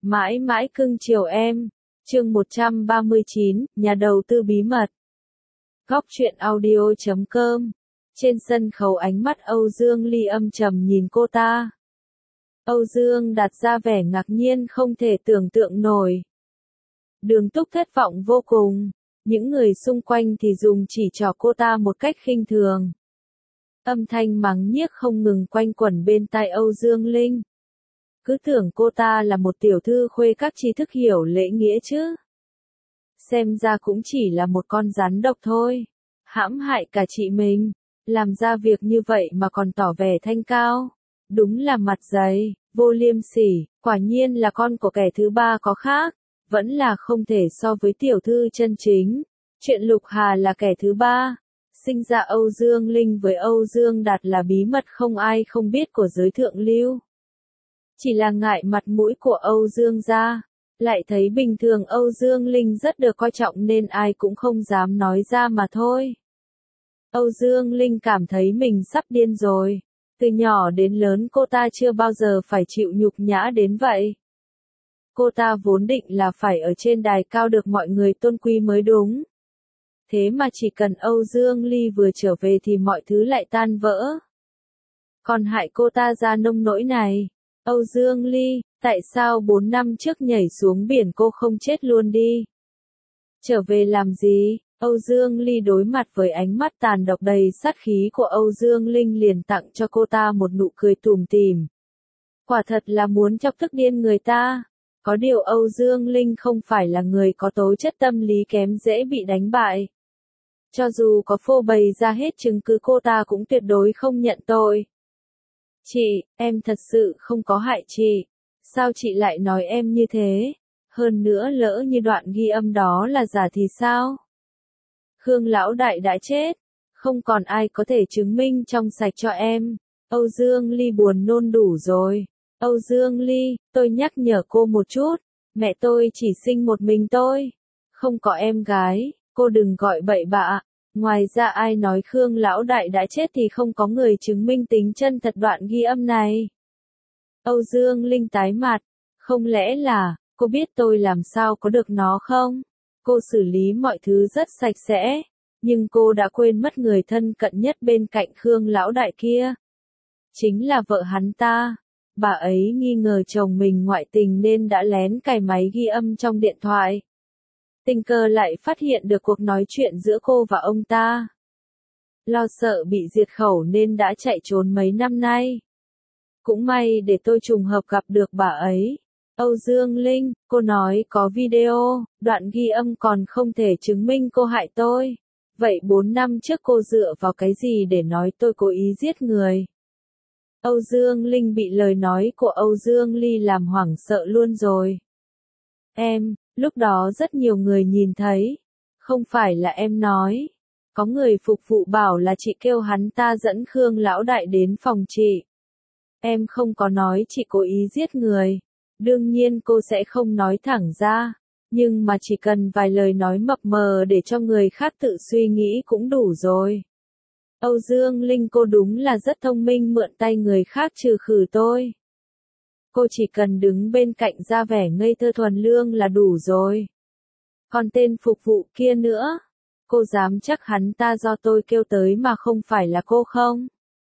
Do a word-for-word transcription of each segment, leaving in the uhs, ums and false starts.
Mãi mãi cưng chiều em. Chương một trăm ba mươi chín, nhà đầu tư bí mật. Góc truyện audio chấm com. Trên sân khấu ánh mắt Âu Dương Ly âm trầm nhìn cô ta. Âu Dương đặt ra vẻ ngạc nhiên không thể tưởng tượng nổi. Đường Túc thất vọng vô cùng. Những người xung quanh thì dùng chỉ trỏ cô ta một cách khinh thường. Âm thanh mắng nhiếc không ngừng quanh quẩn bên tai Âu Dương Linh. Cứ tưởng cô ta là một tiểu thư khuê các tri thức hiểu lễ nghĩa chứ. Xem ra cũng chỉ là một con rắn độc thôi. Hãm hại cả chị mình. Làm ra việc như vậy mà còn tỏ vẻ thanh cao. Đúng là mặt dày, vô liêm sỉ, quả nhiên là con của kẻ thứ ba có khác. Vẫn là không thể so với tiểu thư chân chính. Chuyện Lục Hà là kẻ thứ ba. Sinh ra Âu Dương Linh với Âu Dương Đạt là bí mật không ai không biết của giới thượng lưu. Chỉ là ngại mặt mũi của Âu Dương gia, lại thấy bình thường Âu Dương Linh rất được coi trọng nên ai cũng không dám nói ra mà thôi. Âu Dương Linh cảm thấy mình sắp điên rồi. Từ nhỏ đến lớn cô ta chưa bao giờ phải chịu nhục nhã đến vậy. Cô ta vốn định là phải ở trên đài cao được mọi người tôn quý mới đúng. Thế mà chỉ cần Âu Dương Ly vừa trở về thì mọi thứ lại tan vỡ. Còn hại cô ta ra nông nỗi này. Âu Dương Ly, tại sao bốn năm trước nhảy xuống biển cô không chết luôn đi? Trở về làm gì? Âu Dương Ly đối mặt với ánh mắt tàn độc đầy sát khí của Âu Dương Linh liền tặng cho cô ta một nụ cười tủm tỉm. Quả thật là muốn chọc tức điên người ta. Có điều Âu Dương Linh không phải là người có tố chất tâm lý kém dễ bị đánh bại. Cho dù có phô bày ra hết chứng cứ cô ta cũng tuyệt đối không nhận tội. Chị, em thật sự không có hại chị. Sao chị lại nói em như thế? Hơn nữa lỡ như đoạn ghi âm đó là giả thì sao? Khương lão đại đã chết. Không còn ai có thể chứng minh trong sạch cho em. Âu Dương Ly buồn nôn đủ rồi. Âu Dương Ly, tôi nhắc nhở cô một chút. Mẹ tôi chỉ sinh một mình tôi. Không có em gái, cô đừng gọi bậy bạ. Ngoài ra ai nói Khương lão đại đã chết thì không có người chứng minh tính chân thật đoạn ghi âm này. Âu Dương Linh tái mặt. Không lẽ là, cô biết tôi làm sao có được nó không? Cô xử lý mọi thứ rất sạch sẽ. Nhưng cô đã quên mất người thân cận nhất bên cạnh Khương lão đại kia. Chính là vợ hắn ta. Bà ấy nghi ngờ chồng mình ngoại tình nên đã lén cài máy ghi âm trong điện thoại. Tình cờ lại phát hiện được cuộc nói chuyện giữa cô và ông ta. Lo sợ bị diệt khẩu nên đã chạy trốn mấy năm nay. Cũng may để tôi trùng hợp gặp được bà ấy. Âu Dương Linh, cô nói có video, đoạn ghi âm còn không thể chứng minh cô hại tôi. Vậy bốn năm trước cô dựa vào cái gì để nói tôi cố ý giết người? Âu Dương Linh bị lời nói của Âu Dương Ly làm hoảng sợ luôn rồi. Em, lúc đó rất nhiều người nhìn thấy. Không phải là em nói. Có người phục vụ bảo là chị kêu hắn ta dẫn Khương lão đại đến phòng chị. Em không có nói chị cố ý giết người. Đương nhiên cô sẽ không nói thẳng ra. Nhưng mà chỉ cần vài lời nói mập mờ để cho người khác tự suy nghĩ cũng đủ rồi. Âu Dương Linh cô đúng là rất thông minh mượn tay người khác trừ khử tôi. Cô chỉ cần đứng bên cạnh ra vẻ ngây thơ thuần lương là đủ rồi. Còn tên phục vụ kia nữa. Cô dám chắc hắn ta do tôi kêu tới mà không phải là cô không?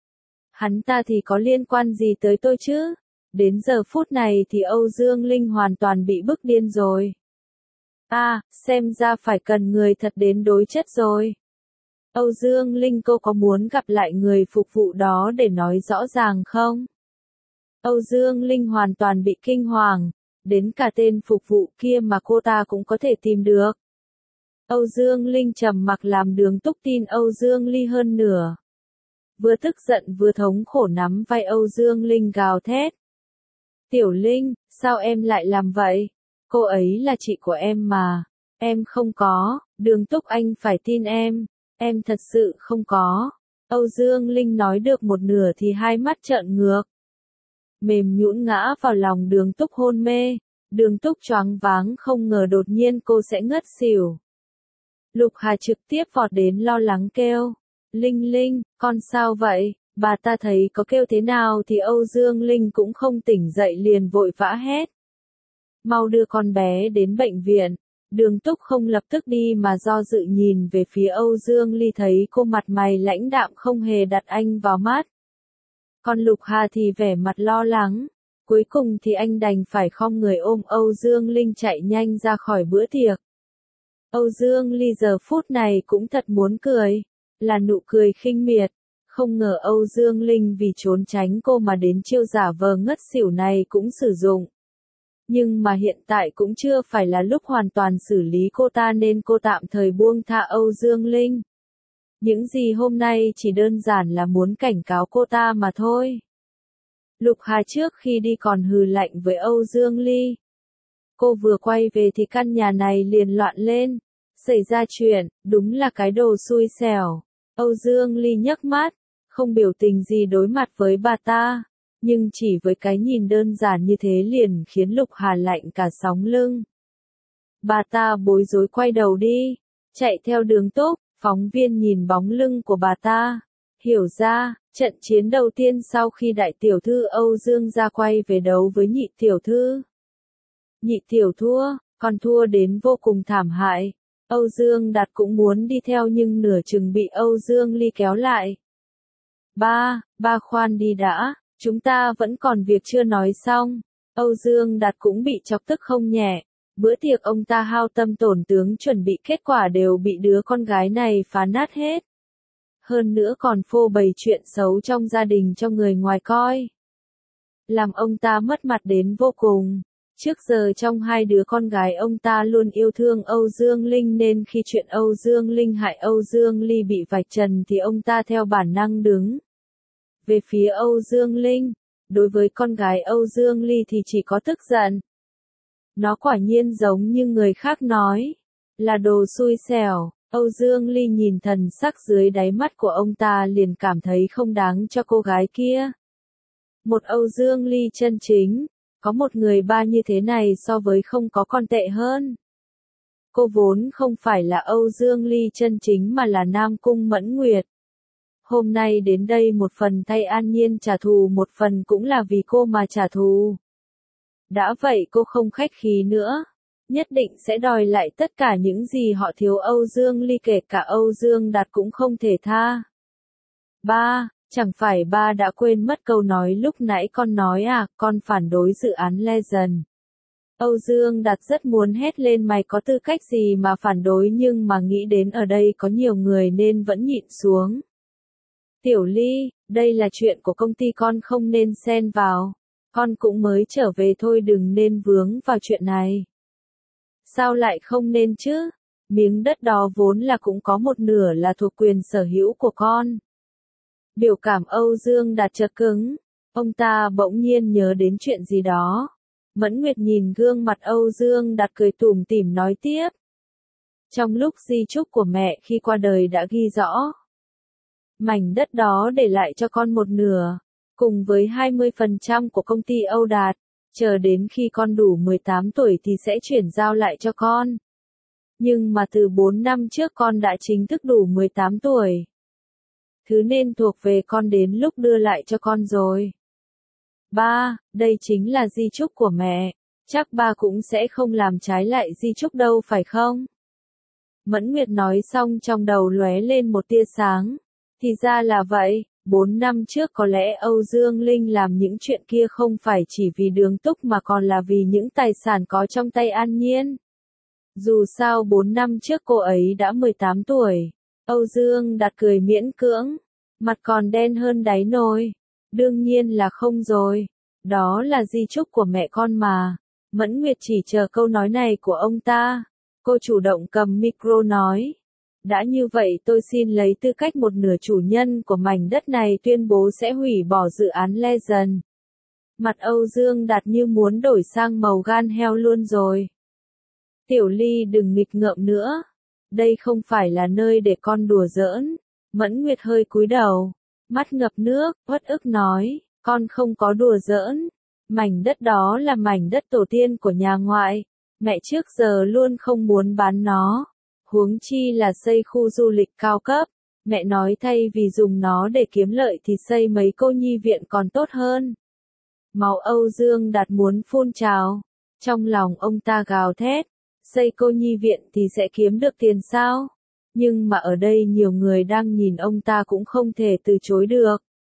Hắn ta thì có liên quan gì tới tôi chứ? Đến giờ phút này thì Âu Dương Linh hoàn toàn bị bức điên rồi. À, xem ra phải cần người thật đến đối chất rồi. Âu Dương Linh cô có muốn gặp lại người phục vụ đó để nói rõ ràng không? Âu Dương Linh hoàn toàn bị kinh hoàng. Đến cả tên phục vụ kia mà cô ta cũng có thể tìm được. Âu Dương Linh trầm mặc làm Đường Túc tin Âu Dương Ly hơn nửa. Vừa tức giận vừa thống khổ nắm vai Âu Dương Linh gào thét. Tiểu Linh, sao em lại làm vậy? Cô ấy là chị của em mà. Em không có, Đường Túc anh phải tin em. Em thật sự không có. Âu Dương Linh nói được một nửa thì hai mắt trợn ngược. Mềm nhũn ngã vào lòng Đường Túc hôn mê. Đường Túc choáng váng không ngờ đột nhiên cô sẽ ngất xỉu. Lục Hà trực tiếp vọt đến lo lắng kêu. Linh Linh, con sao vậy? Bà ta thấy có kêu thế nào thì Âu Dương Linh cũng không tỉnh dậy liền vội vã hét. mau đưa con bé đến bệnh viện. Đường Túc không lập tức đi mà do dự nhìn về phía Âu Dương Ly, thấy cô mặt mày lãnh đạm không hề đặt anh vào mắt. Còn Lục Hà thì vẻ mặt lo lắng. Cuối cùng thì anh đành phải khom người ôm Âu Dương Linh chạy nhanh ra khỏi bữa tiệc. Âu Dương Ly giờ phút này cũng thật muốn cười, là nụ cười khinh miệt. Không ngờ Âu Dương Linh vì trốn tránh cô mà đến chiêu giả vờ ngất xỉu này cũng sử dụng. Nhưng mà hiện tại cũng chưa phải là lúc hoàn toàn xử lý cô ta nên cô tạm thời buông tha Âu Dương Linh. Những gì hôm nay chỉ đơn giản là muốn cảnh cáo cô ta mà thôi. Lục Hà trước khi đi còn hừ lạnh với Âu Dương Ly. Cô vừa quay về thì căn nhà này liền loạn lên. Xảy ra chuyện, đúng là cái đồ xui xẻo. Âu Dương Ly nhấc mắt, không biểu tình gì đối mặt với bà ta. Nhưng chỉ với cái nhìn đơn giản như thế liền khiến Lục Hà lạnh cả sóng lưng. Bà ta bối rối quay đầu đi, chạy theo Đường Túc. Phóng viên nhìn bóng lưng của bà ta, hiểu ra, trận chiến đầu tiên sau khi đại tiểu thư Âu Dương ra quay về đấu với nhị tiểu thư. Nhị tiểu thua, còn thua đến vô cùng thảm hại. Âu Dương Đạt cũng muốn đi theo nhưng nửa chừng bị Âu Dương Ly kéo lại. Ba, ba khoan đi đã, chúng ta vẫn còn việc chưa nói xong. Âu Dương Đạt cũng bị chọc tức không nhẹ. Bữa tiệc ông ta hao tâm tổn tướng chuẩn bị kết quả đều bị đứa con gái này phá nát hết. Hơn nữa còn phô bày chuyện xấu trong gia đình cho người ngoài coi. Làm ông ta mất mặt đến vô cùng. Trước giờ trong hai đứa con gái ông ta luôn yêu thương Âu Dương Linh nên khi chuyện Âu Dương Linh hại Âu Dương Ly bị vạch trần thì ông ta theo bản năng đứng về phía Âu Dương Linh. Đối với con gái Âu Dương Ly thì chỉ có tức giận. Nó quả nhiên giống như người khác nói, là đồ xui xẻo. Âu Dương Ly nhìn thần sắc dưới đáy mắt của ông ta liền cảm thấy không đáng cho cô gái kia. Một Âu Dương Ly chân chính, có một người ba như thế này so với không có còn tệ hơn. Cô vốn không phải là Âu Dương Ly chân chính mà là Nam Cung Mẫn Nguyệt. Hôm nay đến đây một phần thay An Nhiên trả thù, một phần cũng là vì cô mà trả thù. Đã vậy cô không khách khí nữa, nhất định sẽ đòi lại tất cả những gì họ thiếu Âu Dương Ly, kể cả Âu Dương Đạt cũng không thể tha. Ba, chẳng phải ba đã quên mất câu nói lúc nãy con nói à, con phản đối dự án Legend. Âu Dương Đạt rất muốn hét lên mày có tư cách gì mà phản đối nhưng mà nghĩ đến ở đây có nhiều người nên vẫn nhịn xuống. Tiểu Ly, đây là chuyện của công ty con không nên xen vào. Con cũng mới trở về thôi, đừng nên vướng vào chuyện này. Sao lại không nên chứ? Miếng đất đó vốn là cũng có một nửa là thuộc quyền sở hữu của con. Biểu cảm Âu Dương Đạt chợt cứng. Ông ta bỗng nhiên nhớ đến chuyện gì đó. Mẫn Nguyệt nhìn gương mặt Âu Dương Đạt cười tủm tỉm nói tiếp. Trong lúc di chúc của mẹ khi qua đời đã ghi rõ. Mảnh đất đó để lại cho con một nửa. Cùng với hai mươi phần trăm của công ty Âu Đạt, chờ đến khi con đủ mười tám tuổi thì sẽ chuyển giao lại cho con. Nhưng mà từ bốn năm trước con đã chính thức đủ mười tám tuổi. Thứ nên thuộc về con đến lúc đưa lại cho con rồi. Ba, đây chính là di chúc của mẹ, chắc ba cũng sẽ không làm trái lại di chúc đâu phải không? Mẫn Nguyệt nói xong trong đầu lóe lên một tia sáng. Thì ra là vậy. Bốn năm trước có lẽ Âu Dương Linh làm những chuyện kia không phải chỉ vì Đường Túc mà còn là vì những tài sản có trong tay An Nhiên. Dù sao bốn năm trước cô ấy đã mười tám tuổi. Âu Dương Đạt cười miễn cưỡng, mặt còn đen hơn đáy nồi. Đương nhiên là không rồi. Đó là di chúc của mẹ con mà. Mẫn Nguyệt chỉ chờ câu nói này của ông ta. Cô chủ động cầm micro nói. Đã như vậy tôi xin lấy tư cách một nửa chủ nhân của mảnh đất này tuyên bố sẽ hủy bỏ dự án Legend. Mặt Âu Dương Đạt như muốn đổi sang màu gan heo luôn rồi. Tiểu Ly đừng nghịch ngợm nữa. Đây không phải là nơi để con đùa giỡn. Mẫn Nguyệt hơi cúi đầu, mắt ngập nước, uất ức nói, con không có đùa giỡn. Mảnh đất đó là mảnh đất tổ tiên của nhà ngoại. Mẹ trước giờ luôn không muốn bán nó. Huống chi là xây khu du lịch cao cấp, mẹ nói thay vì dùng nó để kiếm lợi thì xây mấy cô nhi viện còn tốt hơn. Máu Âu Dương Đạt muốn phun trào, Trong lòng ông ta gào thét, xây cô nhi viện thì sẽ kiếm được tiền sao? Nhưng mà ở đây nhiều người đang nhìn ông ta cũng không thể từ chối được.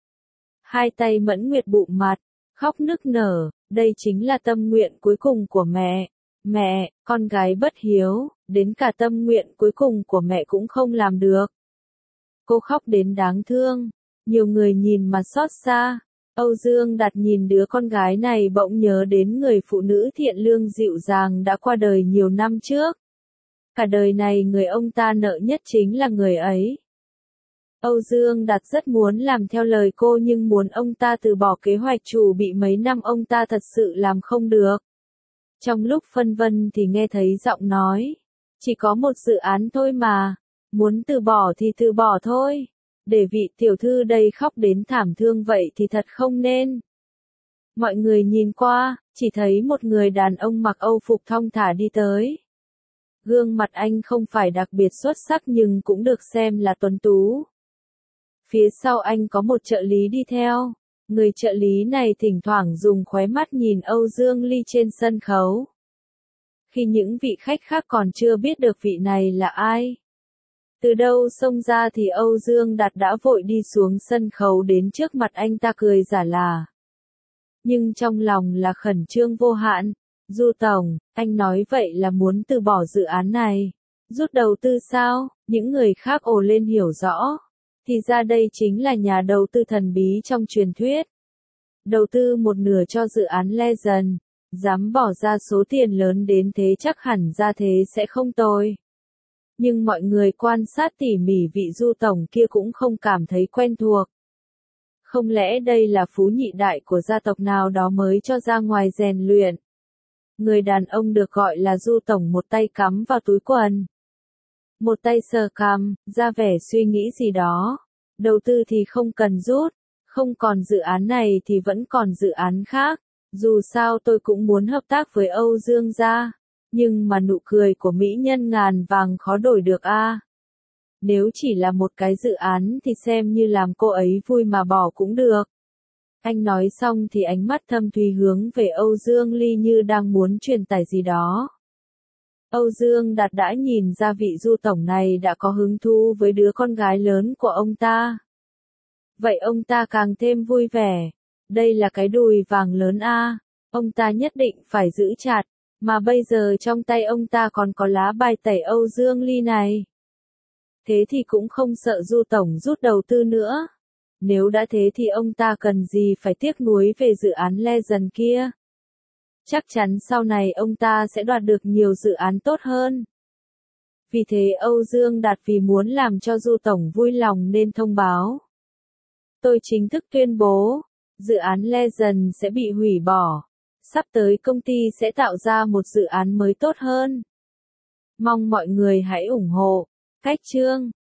Hai tay Mẫn Nguyệt bụm mặt, khóc nức nở, đây chính là tâm nguyện cuối cùng của mẹ. Mẹ, con gái bất hiếu, đến cả tâm nguyện cuối cùng của mẹ cũng không làm được. Cô khóc đến đáng thương, nhiều người nhìn mà xót xa. Âu Dương Đạt nhìn đứa con gái này bỗng nhớ đến người phụ nữ thiện lương dịu dàng đã qua đời nhiều năm trước. Cả đời này người ông ta nợ nhất chính là người ấy. Âu Dương Đạt rất muốn làm theo lời cô nhưng muốn ông ta từ bỏ kế hoạch chủ bị mấy năm ông ta thật sự làm không được. Trong lúc phân vân thì nghe thấy giọng nói, chỉ có một dự án thôi mà, muốn từ bỏ thì từ bỏ thôi. Để vị tiểu thư đây khóc đến thảm thương vậy thì thật không nên. Mọi người nhìn qua, chỉ thấy một người đàn ông mặc Âu phục thong thả đi tới. Gương mặt anh không phải đặc biệt xuất sắc nhưng cũng được xem là tuấn tú. Phía sau anh có một trợ lý đi theo. Người trợ lý này thỉnh thoảng dùng khóe mắt nhìn Âu Dương Ly trên sân khấu. Khi những vị khách khác còn chưa biết được vị này là ai, từ đâu xông ra thì Âu Dương Đạt đã vội đi xuống sân khấu đến trước mặt anh ta cười giả là. Nhưng trong lòng là khẩn trương vô hạn. Du Tổng, anh nói vậy là muốn từ bỏ dự án này. Rút đầu tư sao? Những người khác ồ lên hiểu rõ. Thì ra đây chính là nhà đầu tư thần bí trong truyền thuyết. Đầu tư một nửa cho dự án Legend. Dám bỏ ra số tiền lớn đến thế chắc hẳn ra thế sẽ không tồi. Nhưng mọi người quan sát tỉ mỉ vị Du Tổng kia cũng không cảm thấy quen thuộc. Không lẽ đây là phú nhị đại của gia tộc nào đó mới cho ra ngoài rèn luyện? Người đàn ông được gọi là Du Tổng một tay cắm vào túi quần. Một tay sờ cằm, ra vẻ suy nghĩ gì đó. Đầu tư thì không cần rút, không còn dự án này thì vẫn còn dự án khác. Dù sao tôi cũng muốn hợp tác với Âu Dương gia. Nhưng mà nụ cười của mỹ nhân ngàn vàng khó đổi được a. À. Nếu chỉ là một cái dự án thì xem như làm cô ấy vui mà bỏ cũng được. Anh nói xong thì ánh mắt thâm thúy hướng về Âu Dương Ly như đang muốn truyền tải gì đó. Âu Dương Đạt đã nhìn ra vị Du Tổng này đã có hứng thú với đứa con gái lớn của ông ta. Vậy ông ta càng thêm vui vẻ. Đây là cái đùi vàng lớn a, à. Ông ta nhất định phải giữ chặt. Mà bây giờ trong tay ông ta còn có lá bài tẩy Âu Dương Ly này. Thế thì cũng không sợ Du Tổng rút đầu tư nữa. Nếu đã thế thì ông ta cần gì phải tiếc nuối về dự án Legend kia. Chắc chắn sau này ông ta sẽ đoạt được nhiều dự án tốt hơn. Vì thế Âu Dương Đạt vì muốn làm cho Du Tổng vui lòng nên thông báo. Tôi chính thức tuyên bố, dự án Legend sẽ bị hủy bỏ. Sắp tới công ty sẽ tạo ra một dự án mới tốt hơn. Mong mọi người hãy ủng hộ. Cách chương